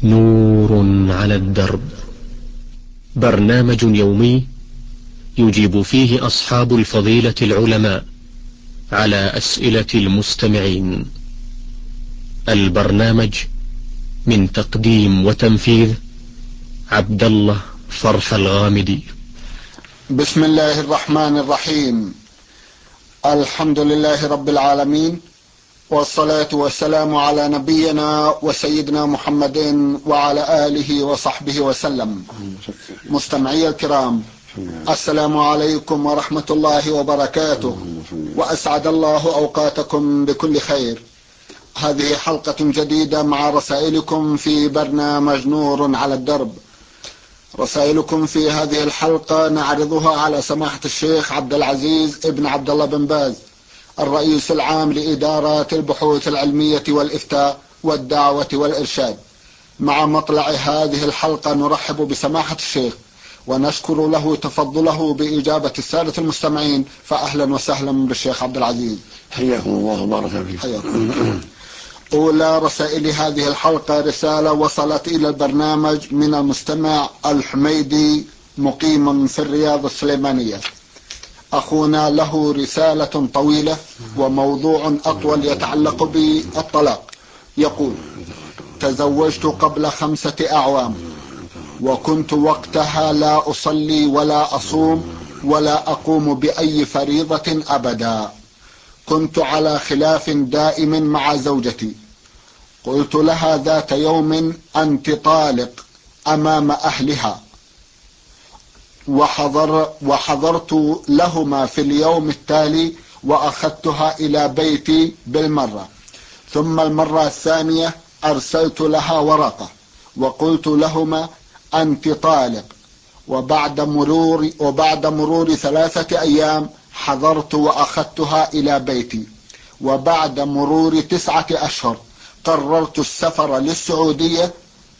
نور على الدرب، برنامج يومي يجيب فيه أصحاب الفضيلة العلماء على أسئلة المستمعين. البرنامج من تقديم وتنفيذ عبد الله فرح الغامدي. بسم الله الرحمن الرحيم. الحمد لله رب العالمين، والصلاة والسلام على نبينا وسيدنا محمد وعلى آله وصحبه وسلم. مستمعي الكرام، السلام عليكم ورحمة الله وبركاته، وأسعد الله أوقاتكم بكل خير. هذه حلقة جديدة مع رسائلكم في برنامج نور على الدرب. رسائلكم في هذه الحلقة نعرضها على سماحة الشيخ عبد العزيز ابن عبد الله بن باز، الرئيس العام لإدارة البحوث العلمية والإفتاء والدعوة والإرشاد. مع مطلع هذه الحلقة نرحب بسماحة الشيخ ونشكر له تفضله بإجابة السادة المستمعين، فأهلا وسهلا بالشيخ عبد العزيز. حياكم الله وبارك فيكم. أولى رسائل هذه الحلقة رسالة وصلت إلى البرنامج من المستمع الحميدي مقيم في الرياض السليمانية. أخونا له رسالة طويلة وموضوع أطول يتعلق بالطلاق. يقول: تزوجت قبل 5 أعوام، وكنت وقتها لا أصلي ولا أصوم ولا أقوم بأي فريضة أبدا. كنت على خلاف دائم مع زوجتي. قلت لها ذات يوم: أنت طالق أمام أهلها، وحضرت لهما في اليوم التالي وأخذتها إلى بيتي بالمرة. ثم المرة الثانية أرسلت لها ورقة وقلت لهما: أنت طالق. وبعد مرور 3 أيام حضرت وأخذتها إلى بيتي. وبعد مرور 9 أشهر قررت السفر للسعودية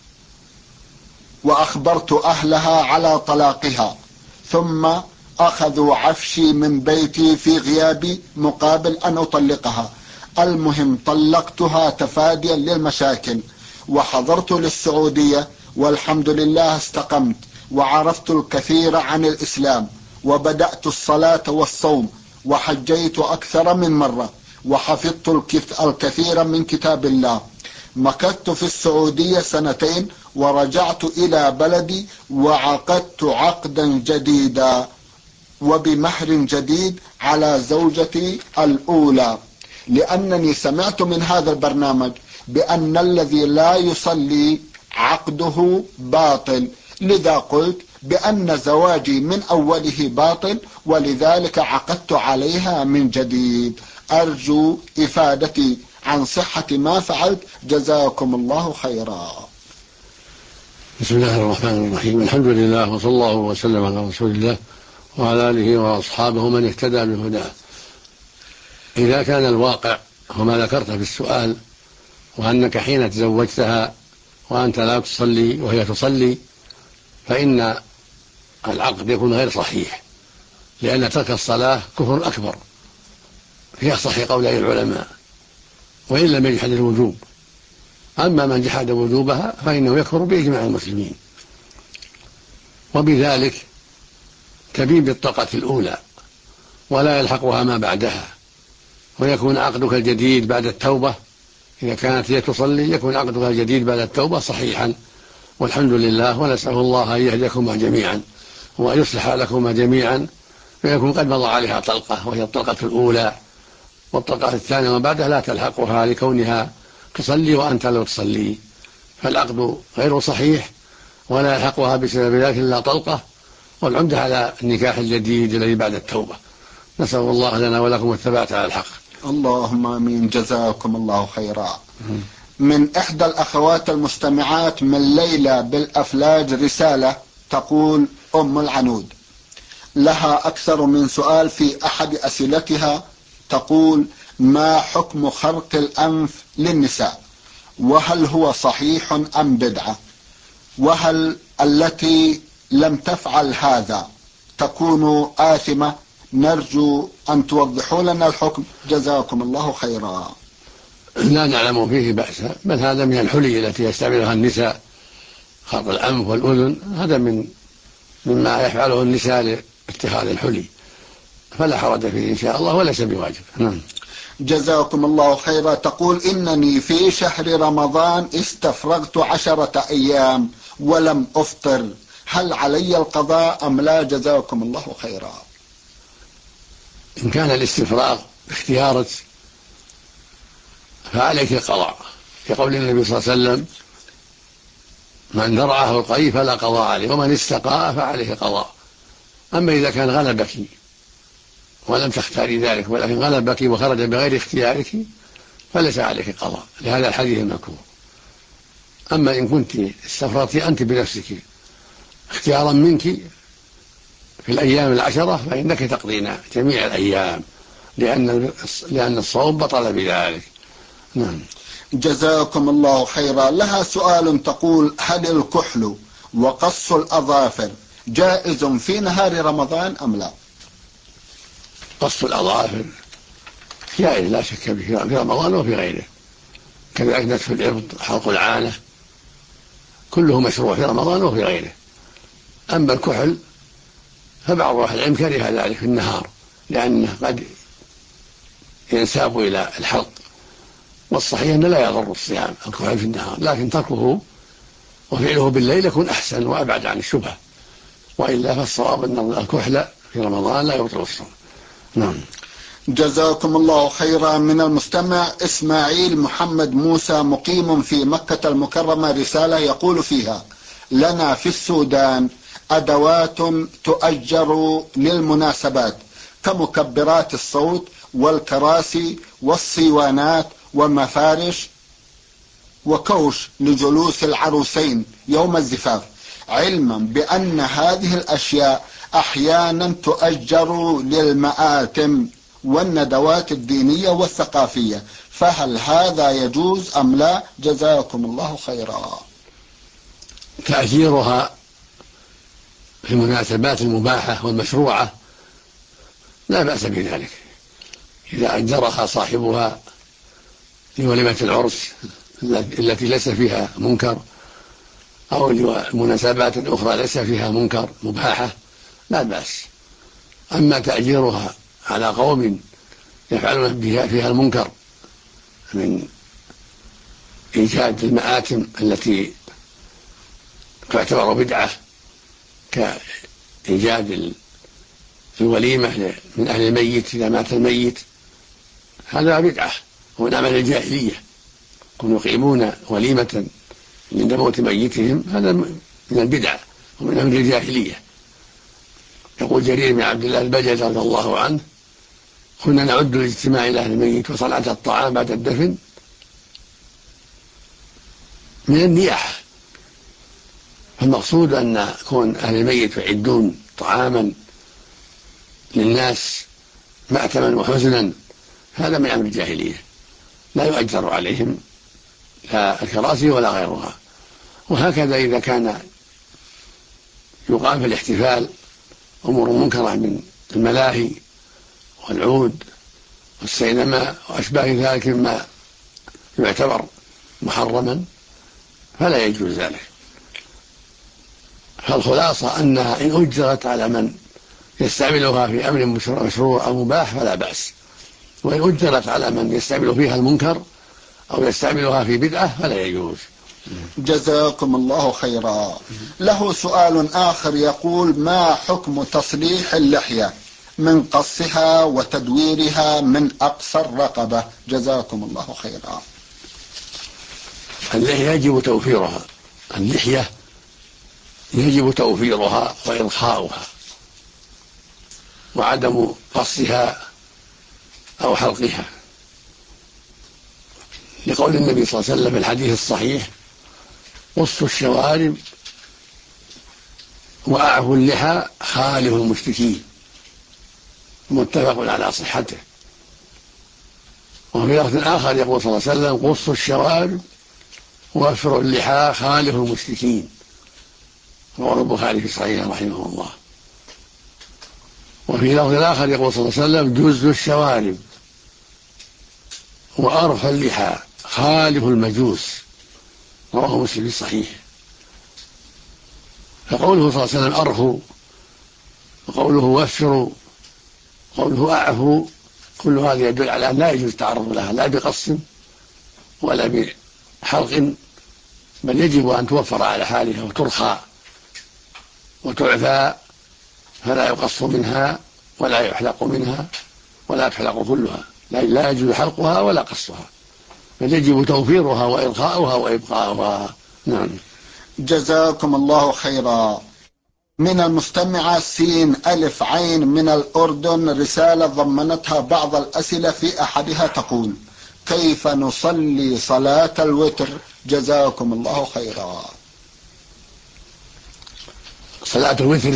وأخبرت أهلها على طلاقها، ثم أخذوا عفشي من بيتي في غيابي مقابل أن أطلقها. المهم طلقتها تفاديا للمشاكل، وحضرت للسعودية والحمد لله استقمت وعرفت الكثير عن الإسلام، وبدأت الصلاة والصوم، وحجيت أكثر من مرة، وحفظت الكثير من كتاب الله. مكثت في السعودية 2 ورجعت إلى بلدي وعقدت عقدا جديدا وبمهر جديد على زوجتي الأولى، لأنني سمعت من هذا البرنامج بأن الذي لا يصلي عقده باطل، لذا قلت بأن زواجي من أوله باطل، ولذلك عقدت عليها من جديد. أرجو إفادتي عن صحة ما فعلت، جزاكم الله خيرا. بسم الله الرحمن الرحيم. الحمد لله، وصلى الله وسلم على رسول الله وعلى آله وأصحابه من اهتدى بهداه. إذا كان الواقع وما ذكرت في السؤال، وأنك حين تزوجتها وأنت لا تصلي وهي تصلي، فإن العقد يكون غير صحيح، لأن ترك الصلاة كفر أكبر في أصح قولي العلماء، وإن لم يجحد الوجوب. أما من جحد وجوبها فإنه يكفر بإجماع المسلمين. وبذلك تبين بالطلقة الأولى ولا يلحقها ما بعدها، ويكون عقدك الجديد بعد التوبة. إذا كانت هي تصلي يكون عقدك الجديد بعد التوبة صحيحا، والحمد لله. ونسأل الله أن يهديكما جميعا وأن يصلح لكما جميعا، فيكون قد مضى عليها طلقة وهي الطلقة الأولى، والطلقة الثانية وما بعدها لا تلحقها لكونها تصلي وأنت لا تصلي، فالعقد غير صحيح ولا يلحقها بسبب ذلك إلا طلقة، والعمدة على النكاح الجديد الذي بعد التوبة. نسأل الله لنا ولكم الثبات على الحق. اللهم آمين، جزاكم الله خيرا. من إحدى الأخوات المستمعات من ليلة بالأفلاج رسالة تقول: أم العنود، لها أكثر من سؤال. في أحد أسئلتها تقول: ما حكم خرق الأنف للنساء؟ وهل هو صحيح أم بدعة؟ وهل التي لم تفعل هذا تكون آثمة؟ نرجو أن توضحوا لنا الحكم، جزاكم الله خيرا. لا نعلم فيه بأسا، بل هذا من الحلي التي يستعملها النساء خرق الأنف والأذن، هذا مما يفعله النساء لاتخاذ الحلي، فلا حرج فيه إن شاء الله وليس بواجب. نعم. جزاكم الله خيرا. تقول إنني في شهر رمضان استفرغت 10 أيام ولم أفطر، هل علي القضاء أم لا؟ جزاكم الله خيرا. إن كان الاستفراغ باختيارك فعليك القضاء، كقول النبي صلى الله عليه وسلم: من درعه القيء فلا قضاء عليه، ومن استقاء فعليه قضاء. أما إذا كان غلبك ولم تختاري ذلك ولكن غلبك وخرج بغير اختيارك فليس عليك قضاء، لهذا الحديث المذكور. أما إن كنت استفرغت أنت بنفسك اختيارا منك في الأيام 10 فإنك تقضين جميع الأيام، لأن الصوم بطل بذلك. نعم. جزاكم الله خيرا. لها سؤال تقول: هل الكحل وقص الأظافر جائز في نهار رمضان أم لا؟ قص الأظافر جائز لا شك به في رمضان وفي غيره، كذلك نتف الإبط، حلق العانة، كله مشروع في رمضان وفي غيره. أما الكحل فبعض أهل العلم كره ذلك في النهار لأنه قد ينساب إلى الحلق، والصحيح أنه لا يضر الصيام الكحل في النهار، لكن تركه وفعله بالليل يكون أحسن وأبعد عن الشبهة، وإلا فالصواب أن الكحل في رمضان لا يبطل الصوم. نعم. جزاكم الله خيرا. من المستمع إسماعيل محمد موسى مقيم في مكة المكرمة رسالة يقول فيها: لنا في السودان أدوات تؤجر للمناسبات كمكبرات الصوت والكراسي والصيوانات والمفارش وكوش لجلوس العروسين يوم الزفاف، علما بأن هذه الأشياء أحيانا تؤجر للمآتم والندوات الدينية والثقافية، فهل هذا يجوز أم لا؟ جزاكم الله خيرا. تأجيرها في المناسبات المباحة والمشروعة لا بأس بذلك، إذا أجرها صاحبها لوليمة العرس التي ليس فيها منكر أو لمناسبات أخرى ليس فيها منكر مباحة لا بأس. أما تأجيرها على قوم يفعلون فيها المنكر من إيجاد المآتم التي تعتبر بدعة كإيجاد الوليمة من أهل الميت إذا مات الميت، هذا بدعة ومن عمل الجاهلية، كانوا يقيمون وليمة من موت ميتهم، هذا من البدعة ومن أمر الجاهلية. يقول جرير بن عبد الله البجلي رضي الله عنه: كنا نعد الاجتماع إلى أهل الميت وصنعة الطعام بعد الدفن من النياحة، فالمقصود أن كون أهل الميت يعدون طعاما للناس مأتما وحزنا هذا من أمر الجاهلية، لا يؤجر عليهم لا الكراسي ولا غيرها. وهكذا إذا كان يقام في الاحتفال أمور منكرة من الملاهي والعود والسينما وأشباه ذلك مما يعتبر محرما فلا يجوز ذلك. فالخلاصة أنها إن أجرت على من يستعملها في أمر مشروع أو مباح فلا بأس، وإن أجرت على من يستعمل فيها المنكر أو يستعملها في بدعة فلا يجوز. جزاكم الله خيرا. له سؤال آخر يقول: ما حكم تصليح اللحية من قصها وتدويرها من أقصى الرقبة؟ جزاكم الله خيرا. اللحية يجب توفيرها، اللحية يجب توفيرها وإرخاؤها وعدم قصها أو حلقها، لقول النبي صلى الله عليه وسلم في الحديث الصحيح: قصوا الشوارب وأعفوا اللحى خالف المشركين، متفق على صحته. وفي لفظ آخر يقول صلى الله عليه وسلم: قصوا الشوارب وأفروا اللحى خالف المشركين، رواه البخاري في صحيحه رحمه الله. وفي لفظ آخر يقول صلى الله عليه وسلم: جزوا الشوارب وأرخوا اللحى خالف المجوس، رواه مسلم في صحيح. فقوله صلى الله عليه وسلم أرخوا، وقوله وفروا، وقوله أعفوا، كل هذا يدل على أن لا يجوز التعرض لها لا بقص ولا بحلق، بل يجب أن توفر على حالها وترخى وتعفى، فلا يقص منها ولا يحلق منها ولا تحلق كلها، لا يجوز حلقها ولا قصها، بل يجب توفيرها وإرخاؤها وإبقاؤها. نعم. جزاكم الله خيرا. من المستمعة سين ألف عين من الأردن رسالة ضمنتها بعض الأسئلة، في أحدها تقول: كيف نصلي صلاة الوتر؟ جزاكم الله خيرا. صلاة الوتر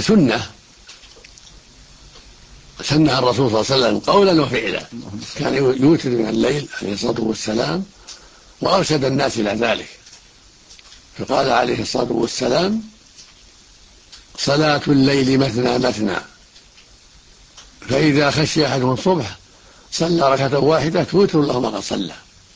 سنها الرسول صلى الله عليه وسلم قولا وفعلا، كان يوتر من الليل عليه الصلاة والسلام، وأرشد الناس إلى ذلك، فقال عليه الصلاة والسلام: صلاة الليل مثنى مثنى، فإذا خشي أحدهم الصبح صلى ركعة واحدة توتر له ما قد صلى.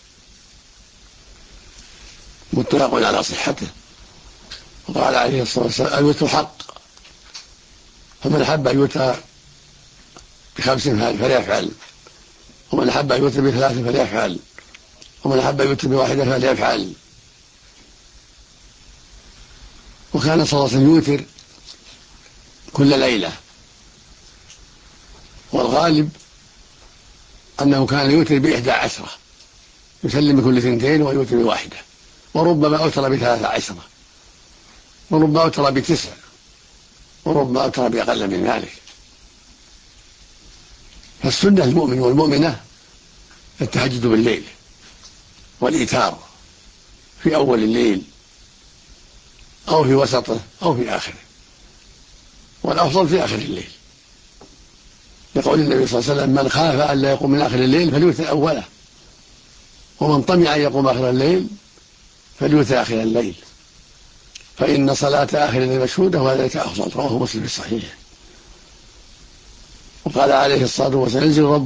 متفق على صحته. وقال عليه الصلاة والسلام: الوتر حق، فمن أحب أن يوتر ب5 فليفعل، ومن أحب أن يوتر ب3 فليفعل، ومن أحب أن يوتر ب1 فليفعل. وكان صلى الله عليه وسلم يوتر كل ليلة، والغالب أنه كان يوتر ب11، يسلم كل 2 ويوتر ب1، وربما أوتر ب13، وربما أوتر ب9، وربما أوتر بأقل من ذلك. فالسنة المؤمن والمؤمنة التهجد بالليل والإيتار في أول الليل أو في وسطه أو في آخره، والأفضل في آخر الليل، لقول النبي صلى الله عليه وسلم: من خاف أن لا يقوم من آخر الليل فليوتر أوله، ومن طمع أن يقوم آخر الليل فليوتر آخر الليل، فإن صلاة آخر الليل مشهودة وذلك أفضل. رواه مسلم في الصحيح. وقال عليه الصلاة والسلام: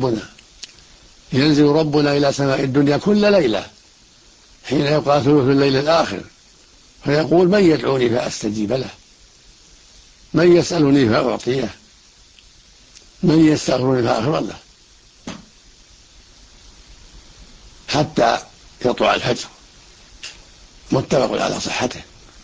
ينزل ربنا إلى سماء الدنيا كل ليلة حين يبقى ثلث الليل الآخر، فيقول: من يدعوني فأستجيب له، من يسألني فأعطيه، من يستغفرني فأغفر له، حتى يطلع الفجر. متفق على صحته.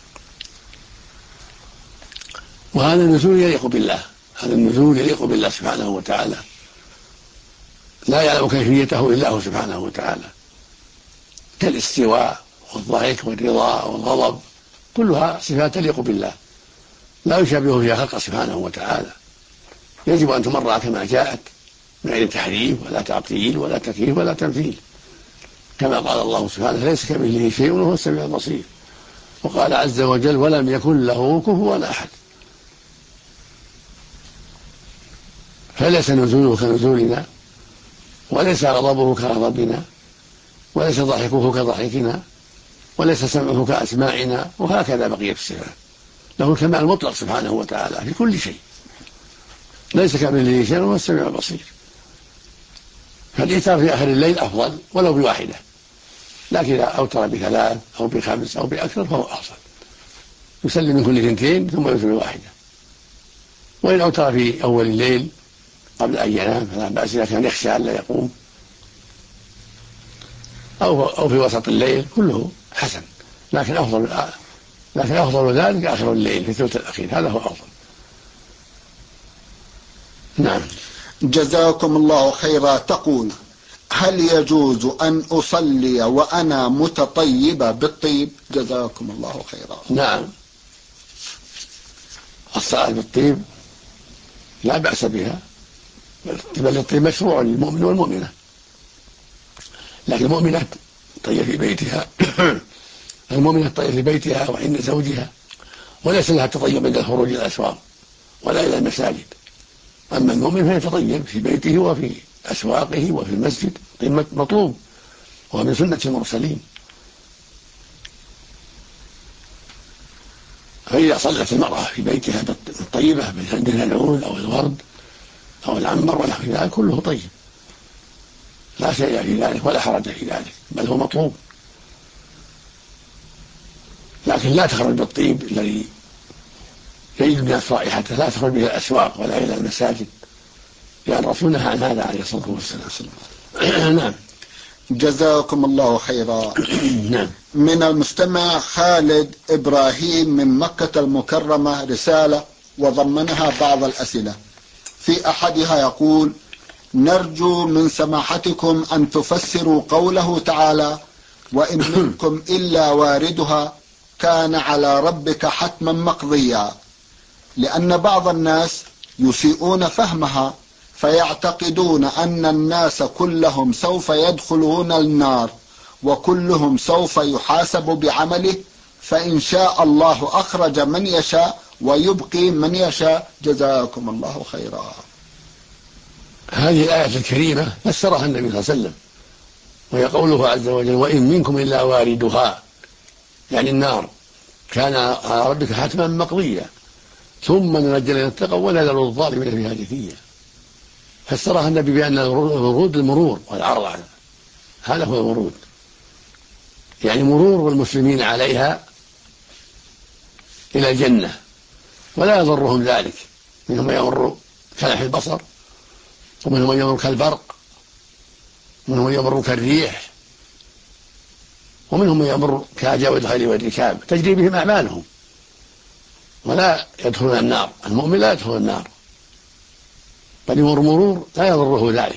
وهذا النزول يليق بالله، هذا النزول يليق بالله سبحانه وتعالى، لا يعلم كيفيته إلا هو سبحانه وتعالى، كالاستواء والضحك والرضا والغضب، كلها صفات تليق بالله، لا يشابه فيها خلقه سبحانه وتعالى، يجب أن تمر كما جاءت من غير تحريف ولا تعطيل ولا تكييف ولا تمثيل، كما قال الله سبحانه: ليس كمثله شيء وهو السميع البصير. وقال عز وجل: ولم يكن له كفوا أحد. فليس نزوله كنزولنا، وليس غضبه كغضبنا، وليس ضحكه كضحكنا، وليس سمعه كأسماعنا، وهكذا بقية الصفات. له الكمال المطلق سبحانه وتعالى في كل شيء، ليس كمثله شيء وهو السميع البصير. فالإيتار في آخر الليل أفضل ولو ب1، لكن إذا أوتر ب3 أو ب5 أو بأكثر فهو أفضل، يسلم من كل 2 ثم يوتر ب1. وإن أوتر في أول الليل قبل أن ينام فلا بأس، إذا كان يخشى أن لا يقوم، أو في وسط الليل، كله حسن، لكن أفضل ذلك آخر الليل في الثلث الأخير، هذا هو أفضل. نعم. جزاكم الله خيرا. تقول: هل يجوز أن أصلي وأنا متطيبة بالطيب؟ جزاكم الله خيرا. نعم، الصلاة بالطيب لا بأس بها، بل الطيب مشروع للمؤمن والمؤمنة، لكن المؤمنة طيب في بيتها المؤمنة طيب في بيتها وعند زوجها، وليس لها التطيب عند الخروج إلى الأسواق ولا إلى المساجد. أما المؤمن فيتطيب في بيته وفي أسواقه وفي المسجد، طيب مطلوب، وهو من سنة المرسلين. فإذا صلت المرأة في بيتها بالطيبة عندها العود أو الورد أو العنبر ونحو ذلك كله طيب، لا شيء في ذلك ولا حرج في ذلك، بل هو مطلوب، لكن لا تخرج بالطيب الذي يجد الناس رائحته لا تخرج به الأسواق ولا إلى المساجد، لأن الرسول نهى عن هذا عليه الصلاة والسلام. نعم. جزاكم الله خيرا. نعم. من المستمع خالد إبراهيم من مكة المكرمة رسالة وضمنها بعض الأسئلة، في أحدها يقول: نرجو من سماحتكم أن تفسروا قوله تعالى: وإن منكم إلا واردها كان على ربك حتما مقضيا، لأن بعض الناس يسيئون فهمها فيعتقدون أن الناس كلهم سوف يدخلون النار وكلهم سوف يحاسب بعمله، فإن شاء الله أخرج من يشاء ويبقي من يشاء. جزاكم الله خيرا. هذه الآية الكريمة فسرها النبي صلى الله عليه وسلم، وهي قوله عز وجل: وإن منكم إلا واردها، يعني النار كان على ربك حتما مقضيا ثم ننجي الذين اتقوا ولا نذر الظالمين فيها جثيا. فسرها النبي بأن الورود المرور والعرض، هذا هو الورود، يعني مرور المسلمين عليها إلى الجنة ولا يضرهم ذلك، منهم من يمر كلمح البصر، ومنهم من يمر كالبرق، ومنهم من يمر كالريح، ومنهم من يمر كجاود الخيل والركاب، تجري بهم أعمالهم ولا يدخلون النار. المؤمن لا يدخل النار، بل يمر مرور لا يضره ذلك.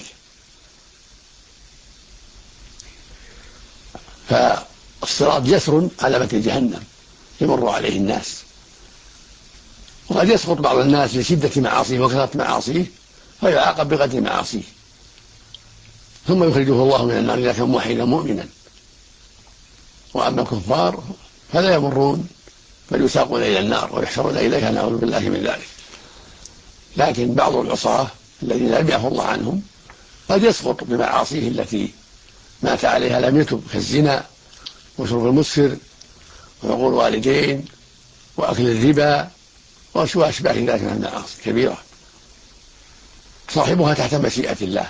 فالصراط جسر على متن جهنم يمر عليه الناس، وقد يسقط بعض الناس لشدة معاصيه وكثرة معاصيه فيعاقب بقدر معاصيه، ثم يخرجه الله من النار إذا كان موحدا مؤمنا. وأما الكفار فلا يمرون بل يساقون إلى النار ويحشرون إليها، نعوذ بالله من ذلك. لكن بعض العصاة الذين لم يعفو الله عنهم قد يسقط بمعاصيه التي مات عليها لم يتب، كالزنا وشرب المسكر وعقوق الوالدين وأكل الربا وأشباه ذلك من المعاصي كبيرة صاحبها تحت مشيئة الله،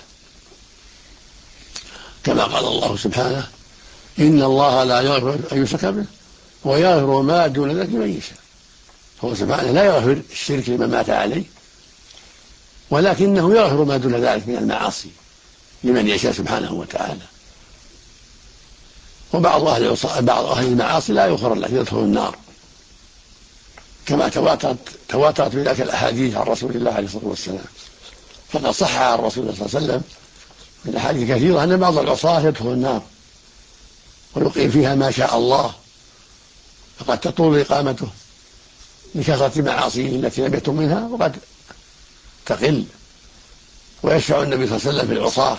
كما قال الله سبحانه: إن الله لا يغفر أن يشرك به ويغفر ما دون ذلك لمن يشاء. هو سبحانه لا يغفر الشرك لمن مات عليه، ولكنه يغفر ما دون ذلك من المعاصي لمن يشاء سبحانه وتعالى. وبعض أهل المعاصي لا يغفر له يدخل النار، كما تواترت بذلك الأحاديث عن رسول الله عليه الصلاة والسلام. فقد صح عن رسول الله صلى الله عليه وسلم من أحاديث كثيرة أن بعض العصاة يدخل النار ويقيم فيها ما شاء الله، فقد تطول إقامته لكثرة معاصيه التي لم يتم منها، وقد تقل. ويشفع النبي صلى الله عليه وسلم في العصاة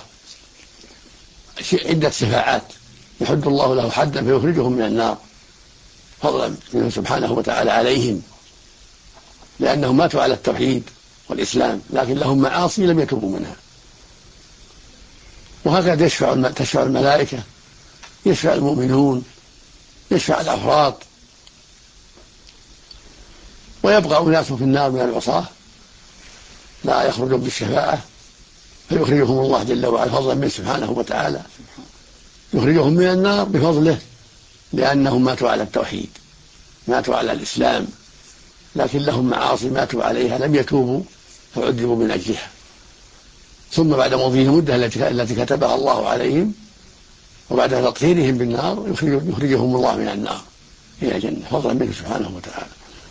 عدة شفاعات يحد الله له حدا فيخرجهم من النار فضلا منه سبحانه وتعالى عليهم، لأنهم ماتوا على التوحيد والإسلام لكن لهم معاصي لم يتوبوا منها. وهكذا تشفع الملائكة، يشفع المؤمنون، يشفع الأفراد. ويبقى أناس في النار من العصاة لا يخرجون بالشفاعة فيخرجهم الله جل وعلا فضلا منه سبحانه وتعالى، يخرجهم من النار بفضله لأنهم ماتوا على التوحيد، ماتوا على الإسلام، لكن لهم معاصي ماتوا عليها لم يتوبوا فعذبوا من أجلها. ثم بعد مضي المدة التي كتبها الله عليهم وبعد تطهيرهم بالنار يخرجهم الله من النار إلى الجنة فضلا منه سبحانه وتعالى.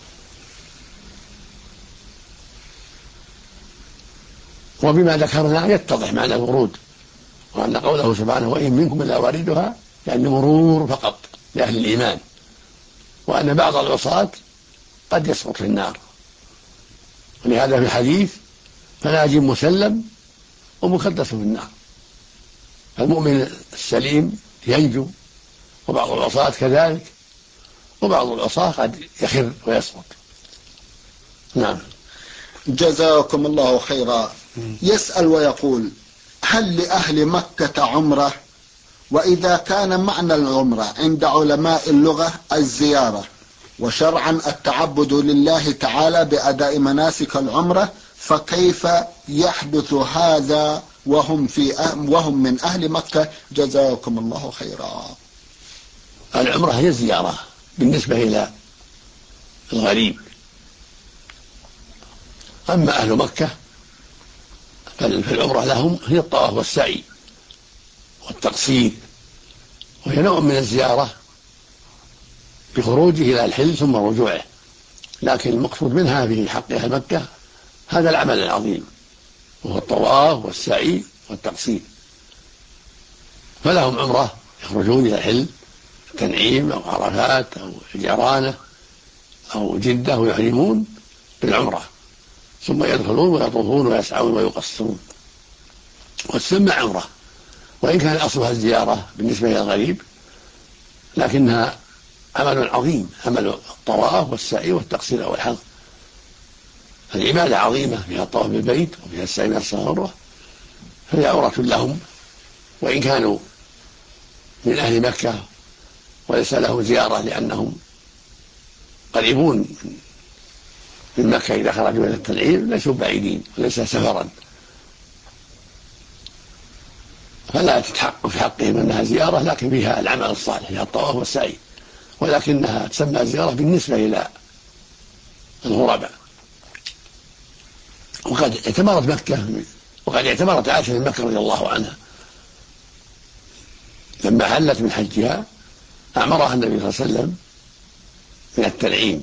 وبما ذكرنا يتضح معنى الورود، وأن قوله سبحانه: وإن منكم إلا واردها، يعني مرور فقط لأهل الإيمان، وأن بعض العصاة قد يسقط في النار. ولهذا في الحديث: فناج مسلم ومكدس في النار. المؤمن السليم ينجو، وبعض العصاة كذلك، وبعض العصاة قد يخر ويسقط. نعم. جزاكم الله خيرا. يسأل ويقول: هل لأهل مكة عمرة؟ وإذا كان معنى العمرة عند علماء اللغة الزيارة، وشرعا التعبد لله تعالى بأداء مناسك العمرة، فكيف يحدث هذا وهم من أهل مكة؟ جزاكم الله خيرا. العمرة هي الزيارة بالنسبة إلى الغريب، أما أهل مكة فالعمرة لهم هي الطواف والسعي والتقصير، وهي نوع من الزيارة بخروجه إلى الحل ثم رجوعه، لكن المقصود منها في حق أهل مكة هذا العمل العظيم وهو الطواف والسعي والتقصير. فلهم عمرة يخرجون إلى الحل، تنعيم أو عرفات أو جيرانة أو جدة ويحرمون بالعمرة، ثم يدخلون ويطوفون ويسعون ويقصرون وتسمى عمرة، وإن كان أصلها الزيارة بالنسبة إلى الغريب، لكنها عمل عظيم، عمل الطواف والسعي والتقصير أو الحلق. العبادة عظيمة، فيها الطواف بالبيت وفيها السعي من الصفا والمروة، فهي عورة لهم وإن كانوا من أهل مكة وليس لهم زيارة لأنهم قريبون من مكة إذا خرجوا إلى التنعيم ليسوا بعيدين وليس سفرا، فلا تتحقق في حقهم أنها زيارة، لكن فيها العمل الصالح، فيها الطواف والسعي، ولكنها تسمى زيارة بالنسبة إلى الغرباء. وقد اعتمرت عائشة من مكة رضي الله عنها لما حلت من حجها، أعمرها النبي صلى الله عليه وسلم من التنعيم،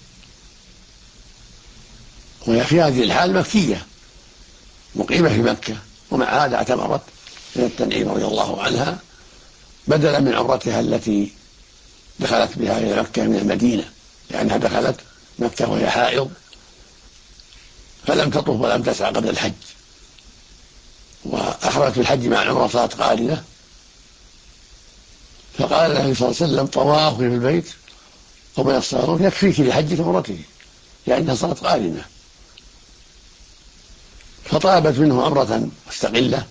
وهي في هذه الحال مكية مقيمة في مكة، ومع هذا اعتمرت من التنعيم رضي الله عنها بدلا من عمرتها التي دخلت بها إلى مكة من المدينة، لأنها دخلت مكة وهي حائض فلم تطف ولم تسعى قبل الحج، وأحرمت بالحج مع العمرة صلاة قارنة، فقال النبي صلى الله عليه وسلم طوافك في البيت وبين الصلاة يكفيك لحجك عمرته، لأنها صلاة قارنة. فطلبت منه عمرة مستقلة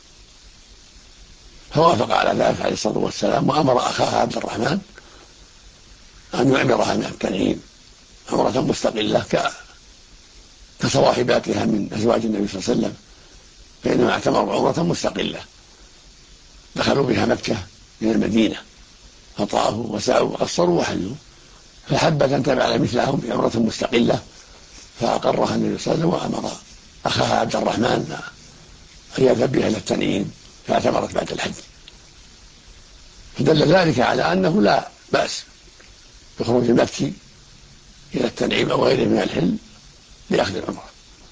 فوافق على ذلك عليه الصلاة والسلام، وأمر أخاها عبد الرحمن أن يعمرها من التنعيم عمرة مستقلة كصواحباتها من أزواج النبي صلى الله عليه وسلم، فإنما اعتمروا عمرة مستقلة دخلوا بها مكة من المدينة فطافوا وسعوا وقصروا وحلوا، فحبت أن تفعل مثلهم بعمرة مستقلة فأقرها النبي صلى الله عليه وسلم، وأمر أخاها عبد الرحمن أن يذهب بها إلى التنعيم فاعتمرت بعد الحج. فدل ذلك على أنه لا بأس بخروج المكي إلى التنعيم أو غيره من الحل لأخذ العمرة،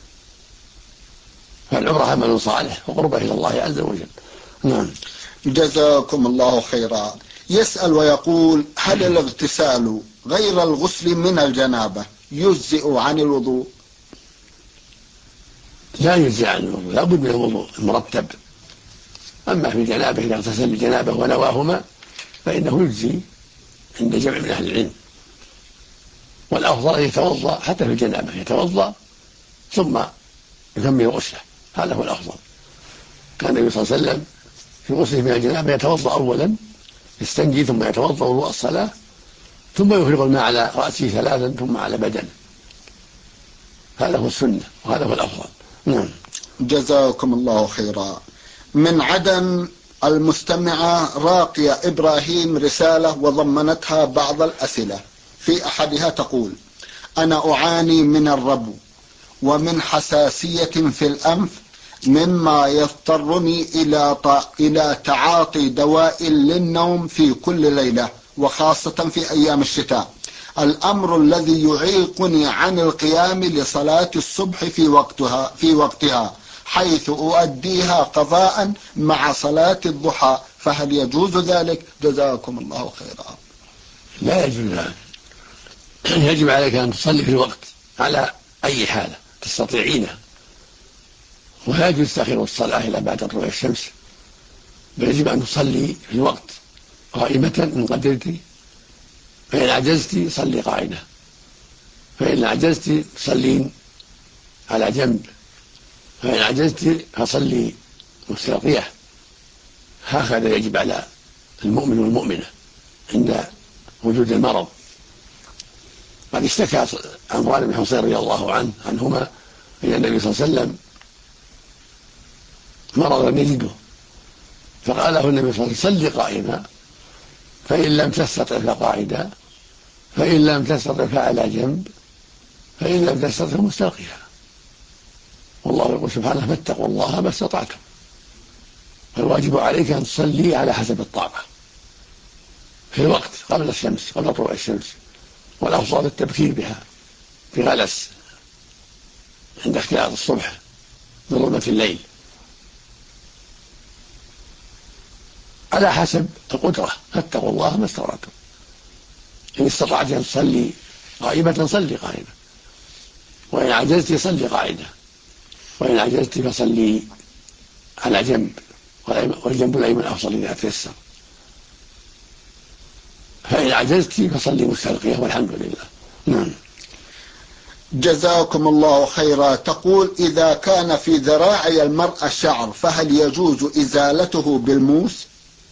فالعمرة عمل صالح وقربة إلى الله عز وجل. نعم. جزاكم الله خيرا. يسأل ويقول: هل الاغتسال غير الغسل من الجنابة يجزئ عن الوضوء؟ لا يجزئ عن الوضوء، لا بد من الوضوء المرتب. أما في الجنابة إذا اغتسل الجنابة ونواهما فإنه يجزي عند جمع من أهل العلم، والأفضل أن يتوضأ حتى في الجنابة، يتوضأ ثم يكمل غسله، هذا هو الأفضل. كان النبي صلى الله عليه وسلم في غسله من الجنابة يتوضأ أولا، يستنجي ثم يتوضأ وضوء الصلاة، ثم يفرغ الماء على رأسه ثلاثا ثم على بدنه، هذا هو السنة وهذا هو الأفضل. نعم. جزاكم الله خيرا. من عدن المستمعة راقية إبراهيم رسالة وضمنتها بعض الأسئلة، في أحدها تقول: أنا أعاني من الربو ومن حساسية في الأنف مما يضطرني إلى تعاطي دواء للنوم في كل ليلة وخاصة في أيام الشتاء، الأمر الذي يعيقني عن القيام لصلاة الصبح في وقتها حيث أؤديها قضاء مع صلاة الضحى، فهل يجوز ذلك؟ جزاكم الله خيرا. لا يجوز ذلك، يجب عليك أن تصلي في الوقت على أي حالة تستطيعينها، ولا يجوز تأخير الصلاة إلى بعد طلوع الشمس، بل يجب أن تصلي في الوقت قائمة إن قدرت، فإن عجزت صلي قاعدة، فإن عجزت صلين على جنب، فإن عجزت فصلي مستلقية. هكذا يجب على المؤمن والمؤمنة عند وجود المرض. قد اشتكى عمران بن حصين رضي الله عنهما إلى النبي صلى الله عليه وسلم مرضا يجده، فقال له النبي صلى الله عليه وسلم: صل قائما، فإن لم تستطع فقاعدا، فإن لم تستطع فعلى جنب، فإن لم تستطع مستلقيا. والله يقول سبحانه فاتقوا الله ما استطعتم. فالواجب عليك أن تصلي على حسب الطاقة في الوقت قبل الشمس، قبل طلوع الشمس، والأفضل التبكير بها في غلس عند اختلاط الصبح بظلمة الليل على حسب القدرة. فاتقوا الله ما استطعتم. إن استطعت أن تصلي قائمة صلي قائمة، وإن عجزت صلي قاعدة، وإن عجزت فصلي على جنب، والجنب الأيمن أفضل إذا تيسر. فإن عجزت فصلي مستلقية والحمد لله. نعم. جزاكم الله خيرا. تقول: إذا كان في ذراعي المرأة شعر فهل يجوز إزالته بالموس؟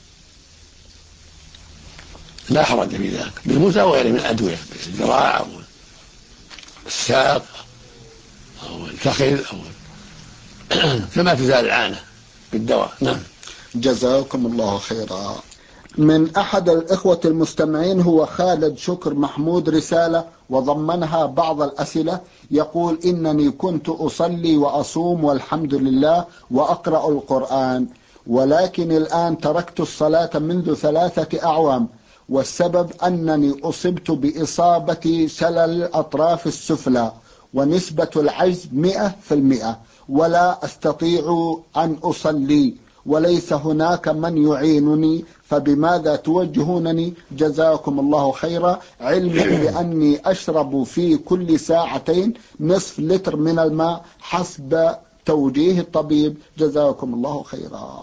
لا حرج في ذلك، بالموس أو غيره من الأدوية، الذراع أو الساق أو الفخذ أو كما تزال العانة بالدواء. نعم. جزاكم الله خيرا. من أحد الإخوة المستمعين هو خالد شكر محمود رسالة وضمنها بعض الأسئلة. يقول: إنني كنت أصلي وأصوم والحمد لله وأقرأ القرآن، ولكن الآن تركت الصلاة منذ 3 أعوام، والسبب أنني أصبت بإصابة شلل الأطراف السفلى ونسبة العجز 100%، ولا أستطيع أن أصلي وليس هناك من يعينني، فبماذا توجهونني؟ جزاكم الله خيرا، علما بأني أشرب في كل ساعتين نصف لتر من الماء حسب توجيه الطبيب. جزاكم الله خيرا.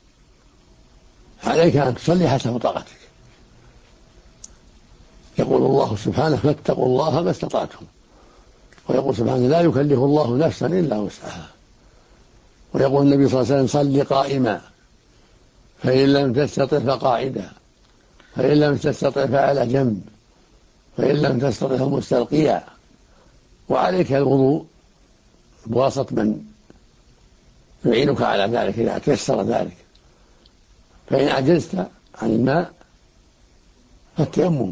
عليك أن تصلي حسب طاقتك. يقول الله سبحانه فاتقوا الله ما استطعتم، ويقول سبحانه لا يكلف الله نفسا إلا وسعها، ويقول النبي صلى الله عليه وسلم صل قائما، فإن لم تستطع فقاعدا، فإن لم تستطع فعلى جنب، فإن لم تستطع فمستلقيا. وعليك الوضوء بواسطة من يعينك على ذلك إذا تيسر ذلك. فإن عجزت عن الماء فالتيمم،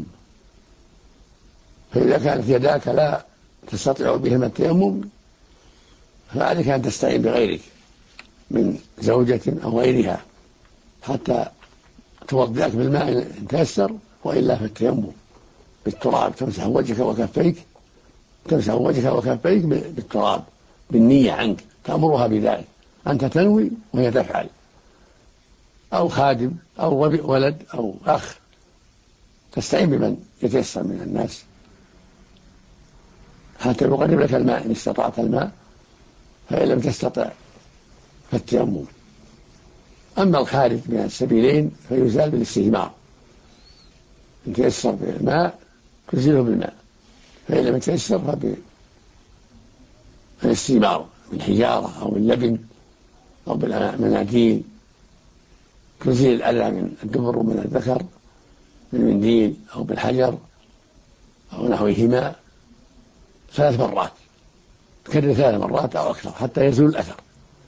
فإذا كانت يداك لا تستطيع بهما التيمم فعليك أن تستعين بغيرك من زوجة أو غيرها حتى توضئك بالماء إن تيسر، وإلا فالتيمم بالتراب، تمسح وجهك وكفيك، تمسح وجهك وكفيك بالتراب بالنية عنك، تأمرها بذلك، أنت تنوي وهي تفعل، أو خادم أو ولد أو أخ، تستعين بمن يتيسر من الناس حتى يقرب لك الماء إن استطعت الماء، فإن لم تستطع فالتيمم. أما الخارج من السبيلين فيزال بالاستجمار، إن تيسر بالماء تزيله بالماء، فإن لم يتيسر فبالاستجمار بالحجارة أو باللبن أو بالمناديل، تزيل الأذى من الدبر ومن الذكر بالمنديل أو بالحجر أو نحوهما 3 مرات، تكرر 3 مرات أو أكثر حتى يزول الأثر،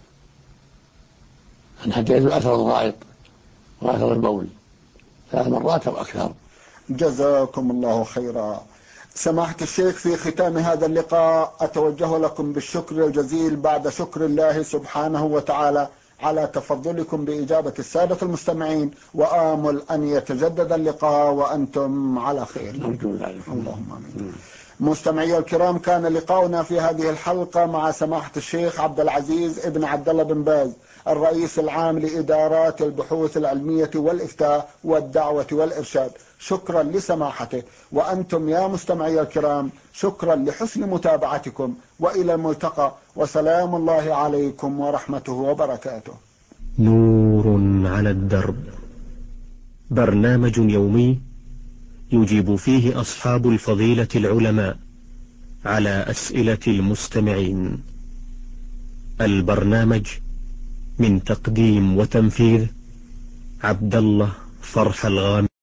حتى يزول أثر الغائط وأثر البول 3 مرات أو أكثر. جزاكم الله خيرا. سماحة الشيخ، في ختام هذا اللقاء أتوجه لكم بالشكر الجزيل بعد شكر الله سبحانه وتعالى على تفضلكم بإجابة السادة المستمعين، وآمل أن يتجدد اللقاء وأنتم على خير. اللهم آمين. مستمعي الكرام، كان لقاؤنا في هذه الحلقة مع سماحة الشيخ عبد العزيز ابن عبد الله بن باز، الرئيس العام لإدارات البحوث العلمية والإفتاء والدعوة والإرشاد. شكرا لسماحته، وأنتم يا مستمعي الكرام شكرا لحسن متابعتكم، وإلى الملتقى، وسلام الله عليكم ورحمته وبركاته. نور على الدرب، برنامج يومي يجيب فيه أصحاب الفضيلة العلماء على أسئلة المستمعين. البرنامج من تقديم وتنفيذ عبد الله فرح الغامدي.